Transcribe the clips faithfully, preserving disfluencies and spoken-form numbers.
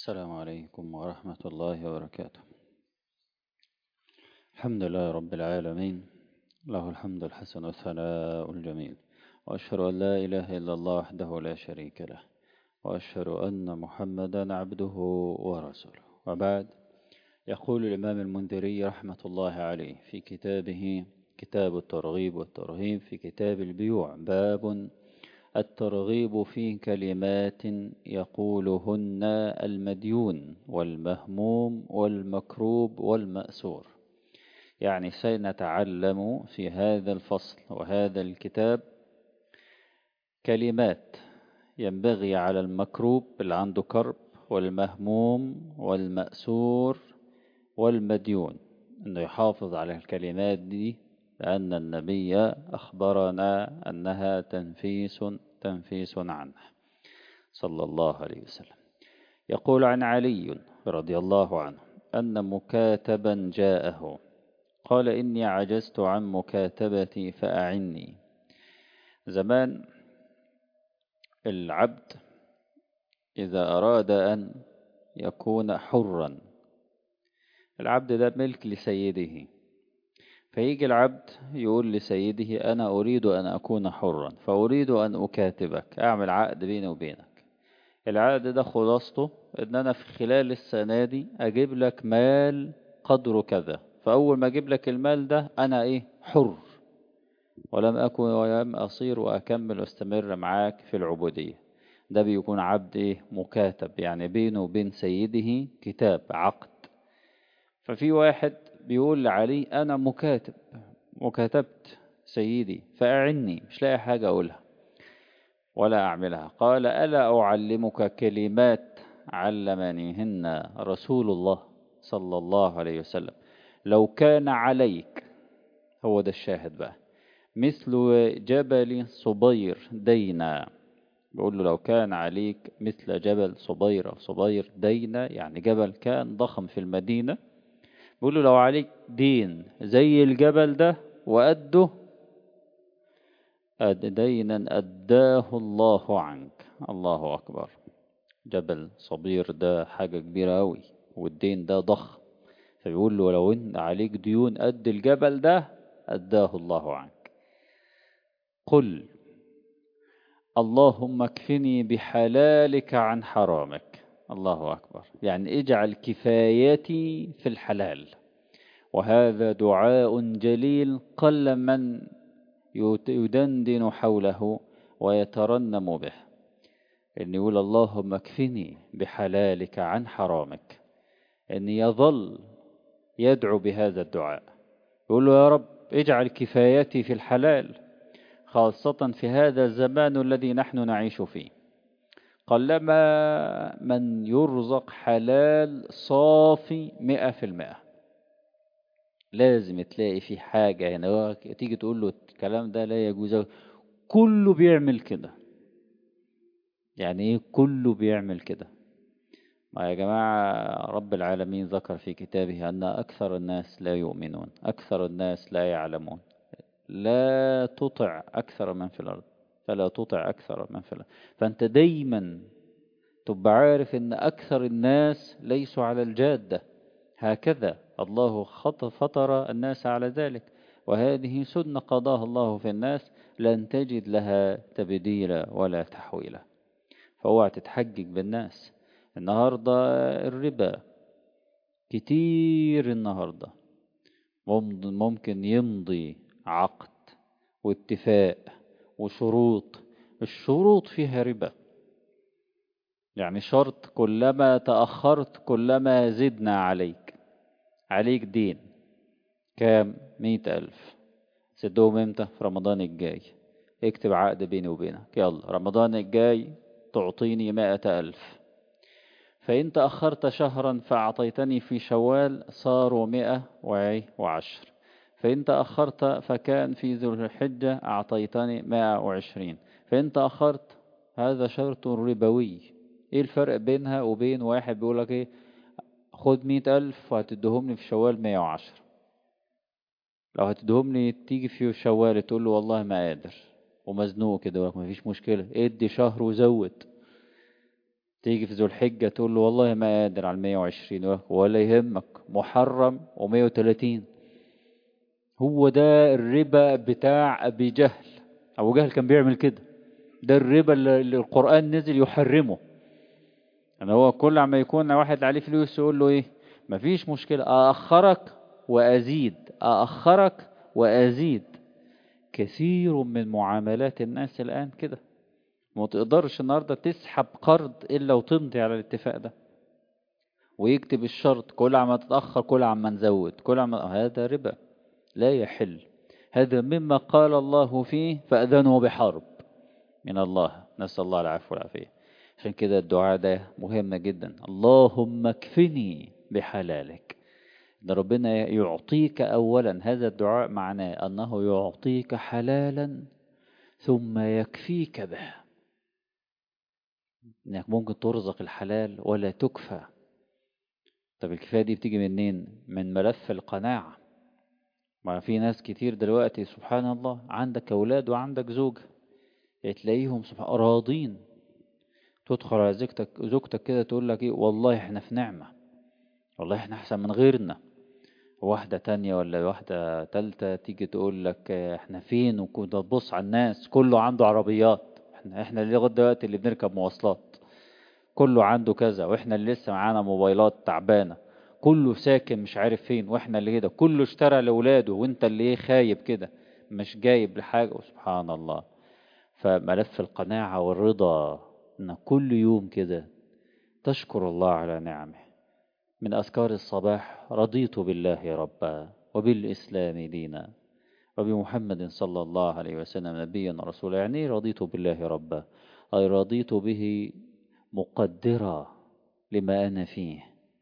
السلام عليكم ورحمة الله وبركاته. الحمد لله رب العالمين، له الحمد الحسن والثناء الجميل، وأشهد أن لا إله إلا الله وحده لا شريك له، وأشهد أن محمدا عبده ورسوله. وبعد، يقول الإمام المنذري رحمة الله عليه في كتابه كتاب الترغيب والترهيب في كتاب البيوع: باب الترغيب في كلمات يقولهن المديون والمهموم والمكروب والمأسور. يعني سنتعلم في هذا الفصل وهذا الكتاب كلمات ينبغي على المكروب اللي عنده كرب والمهموم والمأسور والمديون أنه يحافظ على الكلمات دي، لأن النبي أخبرنا أنها تنفيس تنفيس عنه صلى الله عليه وسلم. يقول عن علي رضي الله عنه أن مكاتبا جاءه قال: إني عجزت عن مكاتبتي فأعني. زمان العبد إذا أراد أن يكون حرا، العبد ده ملك لسيده، فيجي العبد يقول لسيده: أنا أريد أن أكون حرا، فأريد أن أكاتبك، أعمل عقد بيني وبينك. العقد ده خلاصته إن أنا في خلال السنة دي أجيب لك مال قدره كذا، فأول ما أجيب لك المال ده أنا إيه حر، ولم أكن ولم أصير وأكمل واستمر معاك في العبودية. ده بيكون عبد إيه مكاتب، يعني بينه وبين سيده كتاب عقد. ففي واحد بيقول لعلي: أنا مكاتب وكتبت سيدي فأعني، مش لاقي حاجة أقولها ولا أعملها. قال: ألا أعلمك كلمات علمنيهن رسول الله صلى الله عليه وسلم لو كان عليك، هو ده الشاهد بقى، مثل جبل صبير دينا. بيقول له: لو كان عليك مثل جبل صبير صبير دينا، يعني جبل كان ضخم في المدينة. بيقول له: لو عليك دين زي الجبل ده وأده أد دينا أداه الله عنك. الله أكبر. جبل صبير ده حاجة كبيرة أوي، والدين ده ضخم. فبيقول له: لو إن عليك ديون قد الجبل ده أداه الله عنك. قل اللهم اكفني بحلالك عن حرامك. الله أكبر. يعني اجعل كفايتي في الحلال. وهذا دعاء جليل قل من يدندن حوله ويترنم به، إن يقول اللهم اكفني بحلالك عن حرامك، إن يظل يدعو بهذا الدعاء، يقول له: يا رب اجعل كفايتي في الحلال، خاصة في هذا الزمان الذي نحن نعيش فيه. قلما من يرزق حلال صافي مئة في المئة، لازم تلاقي في حاجة هنا تيجي تقول له الكلام ده لا يجوز. كله بيعمل كده. يعني ايه كله بيعمل كده؟ ما يا جماعة، رب العالمين ذكر في كتابه أن أكثر الناس لا يؤمنون، أكثر الناس لا يعلمون. لا تطع أكثر من في الأرض، فلا تطع أكثر من في الأرض. فأنت دايما تبقى عارف أن أكثر الناس ليسوا على الجادة. هكذا الله خط فطر الناس على ذلك، وهذه سنة قضاها الله في الناس، لن تجد لها تبديلا ولا تحويلا. فاوعى تتحجج بالناس. النهاردة الربا كتير، النهاردة ممكن يمضي عقد واتفاق وشروط، الشروط فيها ربا. يعني شرط كلما تأخرت كلما زدنا عليك. عليك دين كام؟ مئة ألف. سدهم امتى؟ في رمضان الجاي. اكتب عقد بيني وبينك، يلا رمضان الجاي تعطيني مائة ألف. فإن تأخرت شهرا فأعطيتني في شوال صاروا مئة وعشر. فإن تأخرت فكان في ذو الحجة أعطيتني مائة وعشرين. فإن تأخرت، هذا شرط ربوي. إيه الفرق بينها وبين واحد بيقولك إيه؟ خد مئة ألف وهتدهم لي في شوال مئة وعشر. لو هتدهم لي تيجي في شوال تقول له والله ما قادر ومزنوق كده، ما فيش مشكلة، ادي شهر وزود. تيجي في ذو الحجة تقول له والله ما قادر على المية وعشرين، ولا يهمك محرم ومية وتلاتين. هو ده الربا بتاع أبي جهل. أبو جهل كان بيعمل كده. ده الربا اللي اللي القرآن نزل يحرمه. يعني هو كل عما يكون واحد عليه فلوس يقول له إيه؟ مفيش مشكلة، أأخرك وأزيد، أأخرك وأزيد. كثير من معاملات الناس الآن كده. ما تقدرش النهاردة تسحب قرض إلا وتمضي على الاتفاق ده، ويكتب الشرط كل عما تتأخر كل عما نزود كل عما. هذا ربا لا يحل. هذا مما قال الله فيه فأذنوا بحرب من الله، نسأل الله العفو والعافية. عشان كده الدعاء ده مهم جدا. اللهم اكفني بحلالك. ده ربنا يعطيك أولا، هذا الدعاء معناه أنه يعطيك حلالا ثم يكفيك به. إنك ممكن ترزق الحلال ولا تكفى. طب الكفاية دي بتيجي منين؟ من ملف القناعة. ما في ناس كتير دلوقتي سبحان الله عندك أولاد وعندك زوجة، تلاقيهم سبحان راضين. تدخل على زوجتك زوجتك كده تقول لك إيه؟ والله إحنا في نعمة، والله إحنا أحسن من غيرنا. واحدة تانية ولا واحدة تالتة تيجي تقول لك إحنا فين، وكنت تبص على الناس كله عنده عربيات، إحنا إحنا اللي لغاية دلوقتي اللي بنركب مواصلات، كله عنده كذا، وإحنا اللي لسه معانا موبايلات تعبانة، كله ساكن مش عارف فين، وإحنا اللي كده، كله اشترى لأولاده وإنت اللي إيه خايب كده مش جايب لحاجة. سبحان الله. فملف القناعة والرضا إن كل يوم كده تشكر الله على نعمه. من أذكار الصباح رضيت بالله ربا وبالإسلام دينا وبمحمد صلى الله عليه وسلم نبيا ورسولا. يعني رضيت بالله ربا أي رضيت به مقدرا لما أنا فيه.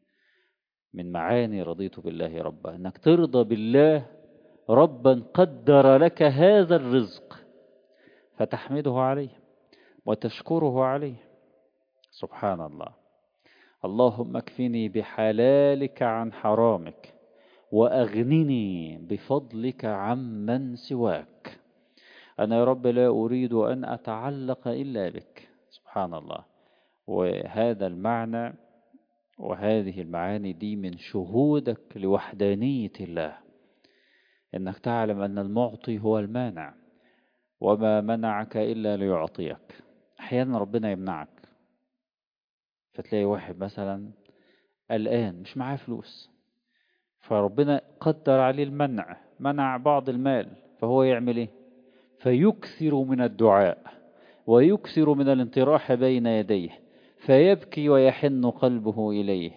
من معاني رضيت بالله ربا أنك ترضى بالله ربا قدر لك هذا الرزق فتحمده عليه وتشكره عليه. سبحان الله. اللهم اكفني بحلالك عن حرامك وأغنني بفضلك عمن سواك. أنا يا رب لا أريد أن أتعلق إلا بك. سبحان الله. وهذا المعنى وهذه المعاني دي من شهودك لوحدانية الله، إنك تعلم أن المعطي هو المانع، وما منعك إلا ليعطيك. أحيانا ربنا يمنعك، فتلاقي واحد مثلا الآن مش معاه فلوس، فربنا قدر عليه المنع، منع بعض المال، فهو يعمل ايه؟ فيكثر من الدعاء ويكثر من الانطراح بين يديه، فيبكي ويحن قلبه إليه،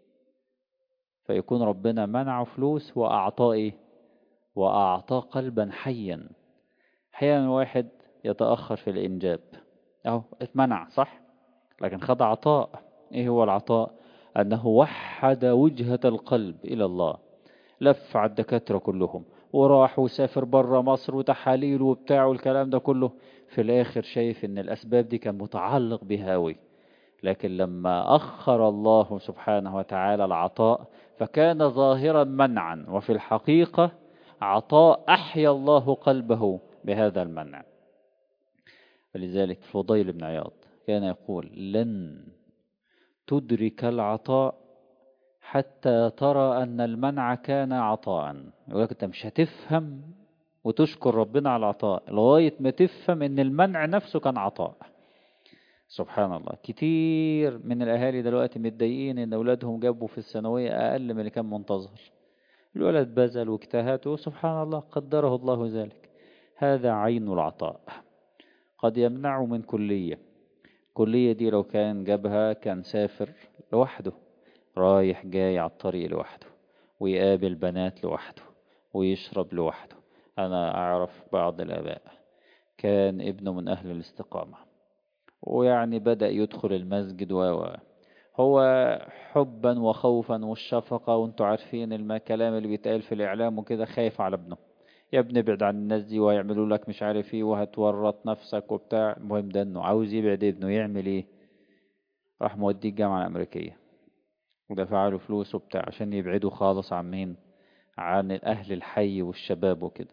فيكون ربنا منع فلوس وأعطاه إيه؟ وأعطاه قلبا حيا. أحيانا واحد يتأخر في الإنجاب، أهو اتمنع صح، لكن خد عطاء. إيه هو العطاء؟ أنه وحد وجهة القلب إلى الله، لف على الدكاترة كلهم وراح وسافر برا مصر وتحاليل وبتاع والكلام ده كله، في الآخر شايف إن الأسباب دي كان متعلق بهاوي. لكن لما أخر الله سبحانه وتعالى العطاء فكان ظاهرا منعا، وفي الحقيقة عطاء أحيا الله قلبه بهذا المنع. ولذلك فضيل بن عياض كان يقول لن تدرك العطاء حتى ترى أن المنع كان عطاء. يقول لك أنت مش هتفهم وتشكر ربنا على العطاء لغاية ما تفهم أن المنع نفسه كان عطاء. سبحان الله. كتير من الأهالي دلوقتي متضايقين أن أولادهم جابوا في الثانوية أقل من اللي كان منتظر. الولد بذل واجتهد وسبحان الله قدره الله ذلك. هذا عين العطاء. قد يمنعه من كلية، كلية دي لو كان جابها كان سافر لوحده، رايح جاي على الطريق لوحده، ويقابل بنات لوحده، ويشرب لوحده. أنا أعرف بعض الآباء كان ابنه من أهل الاستقامة، ويعني بدأ يدخل المسجد و هو حبا وخوفا والشفقة، وانتوا عارفين الكلام اللي بيتقال في الإعلام وكده، خايف على ابنه. يا ابني ابعد عن الناس دي وهيعملوا لك مش عارف ايه وهتورط نفسك وبتاع. المهم ده انه عاوز يبعد ابنه، يعمل ايه؟ راح موديه الجامعة الأمريكية ودفع له فلوس وبتاع عشان يبعده خالص عن مين؟ عن أهل الحي والشباب وكده.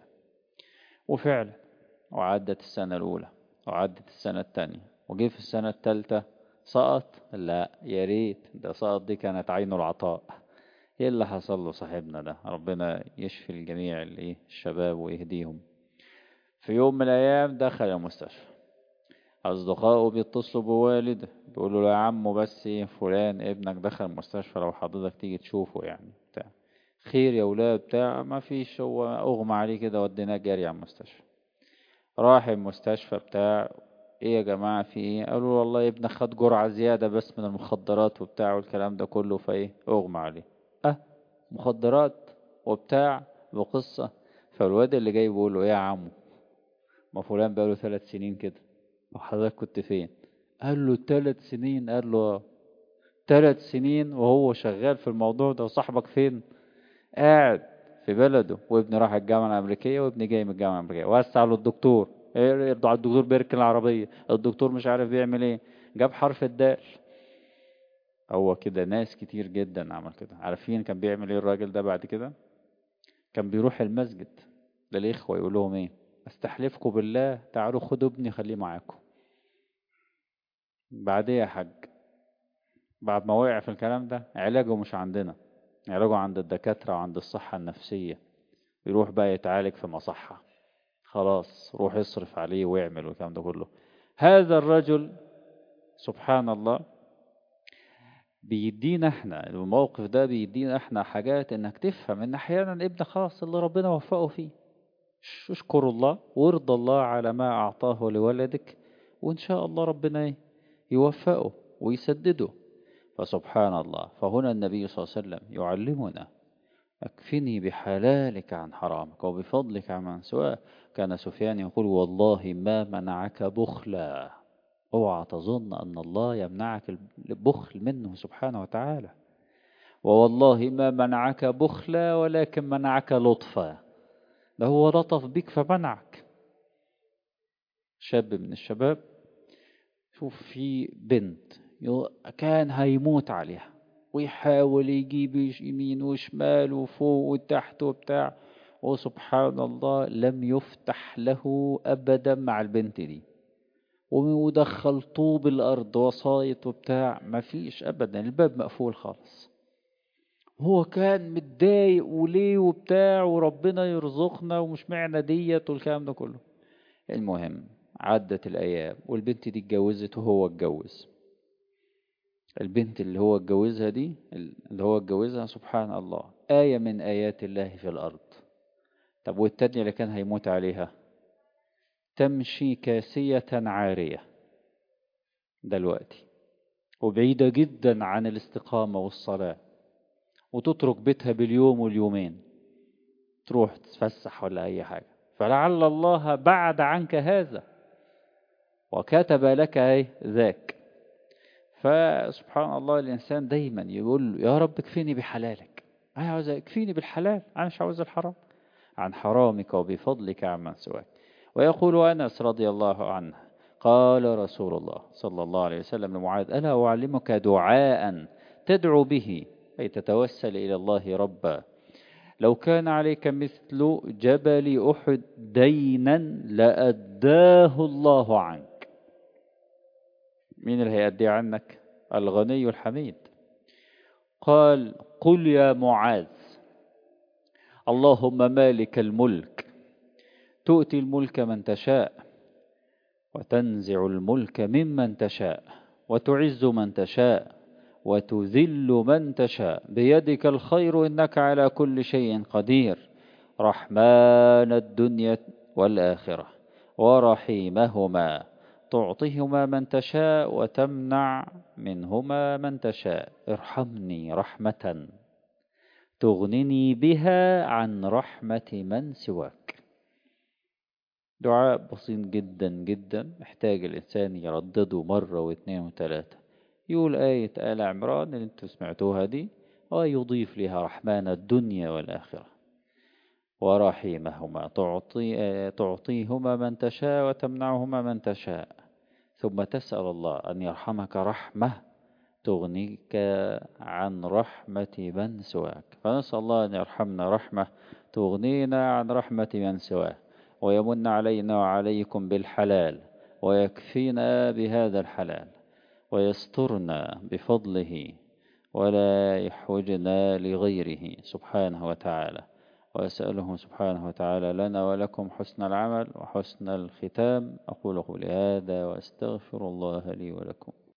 وفعلا وعدت السنة الأولى وعدت السنة التانية، وجي في السنة التالتة سقط؟ لا يا ريت، ده سقط دي كانت عين العطاء. ايه اللي حصل له صاحبنا ده؟ ربنا يشفي الجميع الايه الشباب ويهديهم. في يوم من الايام دخل المستشفى، اصدقائه بيتصلوا بوالده بيقولوا له يا عمو بس ايه فلان ابنك دخل المستشفى، لو حضرتك تيجي تشوفه يعني بتاع. خير يا ولاد بتاع، ما فيش، هو اغمى عليه كده وديناه جري على المستشفى. راح المستشفى بتاع، ايه يا جماعة في ايه؟ قالوا والله ابنك خد جرعة زيادة بس من المخدرات وبتاع والكلام ده كله، فايه اغمى عليه. اه، مخدرات وبتاع وقصة. فالواد اللي جاي بيقول له ايه يا عمو، ما فلان بقاله ثلاث سنين كده، وحضرتك كنت فين؟ قال له ثلاث سنين. قال له اه، ثلاث سنين وهو شغال في الموضوع ده، وصاحبك فين؟ قاعد في بلده، وابني راح الجامعة الأمريكية وابني جاي من الجامعة الأمريكية. وسع له الدكتور، إيه يرضى على الدكتور بيركن العربية، الدكتور مش عارف بيعمل ايه، جاب حرف الدال. هو كده ناس كتير جدا عمل كده. عارفين كان بيعمل ايه الراجل ده بعد كده؟ كان بيروح المسجد للإخوة يقول لهم ايه، استحلفكم بالله تعالوا خدوا ابني خليه معاكم. بعديه يا حاج، بعد ما وقع في الكلام ده، علاجه مش عندنا، علاجه عند الدكاترة وعند الصحة النفسية. يروح بقى يتعالج في مصحة، خلاص روح اصرف عليه واعمل والكلام ده كله. هذا الرجل سبحان الله بيدينا احنا الموقف ده، بيدينا احنا حاجات انك تفهم ان احيانا ابن خلاص اللي ربنا وفقه فيه، اشكر الله وارضى الله على ما اعطاه لولدك، وان شاء الله ربنا ايه يوفقه ويسدده. فسبحان الله، فهنا النبي صلى الله عليه وسلم يعلمنا اكفني بحلالك عن حرامك وبفضلك عمن سواك. كان سفيان يقول والله ما منعك بخلا، اوعى تظن ان الله يمنعك البخل منه سبحانه وتعالى. ووالله ما منعك بخلا ولكن منعك لطفا، ده هو لطف بك فمنعك. شاب من الشباب، شوف في بنت كان هيموت عليها ويحاول يجيب يمين وشمال وفوق وتحت وبتاع، وسبحان الله لم يفتح له أبدا مع البنت دي، ودخل طوب الأرض وصايت وبتاع، مفيش أبدا، الباب مقفول خالص. هو كان متضايق وليه وبتاع وربنا يرزقنا ومش معنى ديت والكلام ده كله. المهم عدت الأيام والبنت دي اتجوزت وهو اتجوز. البنت اللي هو اتجوزها دي، اللي هو اتجوزها سبحان الله آية من آيات الله في الأرض. طب والتانية اللي كان هيموت عليها تمشي كاسية عارية دلوقتي، وبعيدة جدا عن الاستقامة والصلاة، وتترك بيتها باليوم واليومين تروح تتفسح ولا أي حاجة. فلعل الله بعد عنك هذا وكتب لك ايه ذاك. فسبحان الله الإنسان دايما يقول له يا رب اكفيني بحلالك، أنا عاوز اكفيني بالحلال، أنا مش عاوز الحرام، عن حرامك وبفضلك عمن سواك. ويقول أنس رضي الله عنه قال رسول الله صلى الله عليه وسلم لمعاذ ألا أعلمك دعاء تدعو به أي تتوسل إلى الله ربا، لو كان عليك مثل جبل أحد دينا لأداه الله عنك. مين اللي هيأدي عنك؟ الغني الحميد. قال قل يا معاذ اللهم مالك الملك تؤتي الملك من تشاء وتنزع الملك ممن تشاء وتعز من تشاء وتذل من تشاء بيدك الخير إنك على كل شيء قدير، رحمن الدنيا والآخرة ورحيمهما تعطيهما من تشاء وتمنع منهما من تشاء، ارحمني رحمة تغنني بها عن رحمة من سواك. دعاء بسيط جدا جدا محتاج الإنسان يردده مرة واثنين وثلاثة. يقول آية آل عمران اللي انتوا سمعتوها دي، ويضيف لها رحمن الدنيا والآخرة ورحيمهما تعطي تعطيهما من تشاء وتمنعهما من تشاء، ثم تسأل الله أن يرحمك رحمة تغنيك عن رحمة من سواك. فنسأل الله أن يرحمنا رحمة تغنينا عن رحمة من سواك، ويمن علينا وعليكم بالحلال ويكفينا بهذا الحلال، ويسترنا بفضله ولا يحوجنا لغيره سبحانه وتعالى. وأسأله سبحانه وتعالى لنا ولكم حسن العمل وحسن الختام. أقول قولي هذا وأستغفر الله لي ولكم.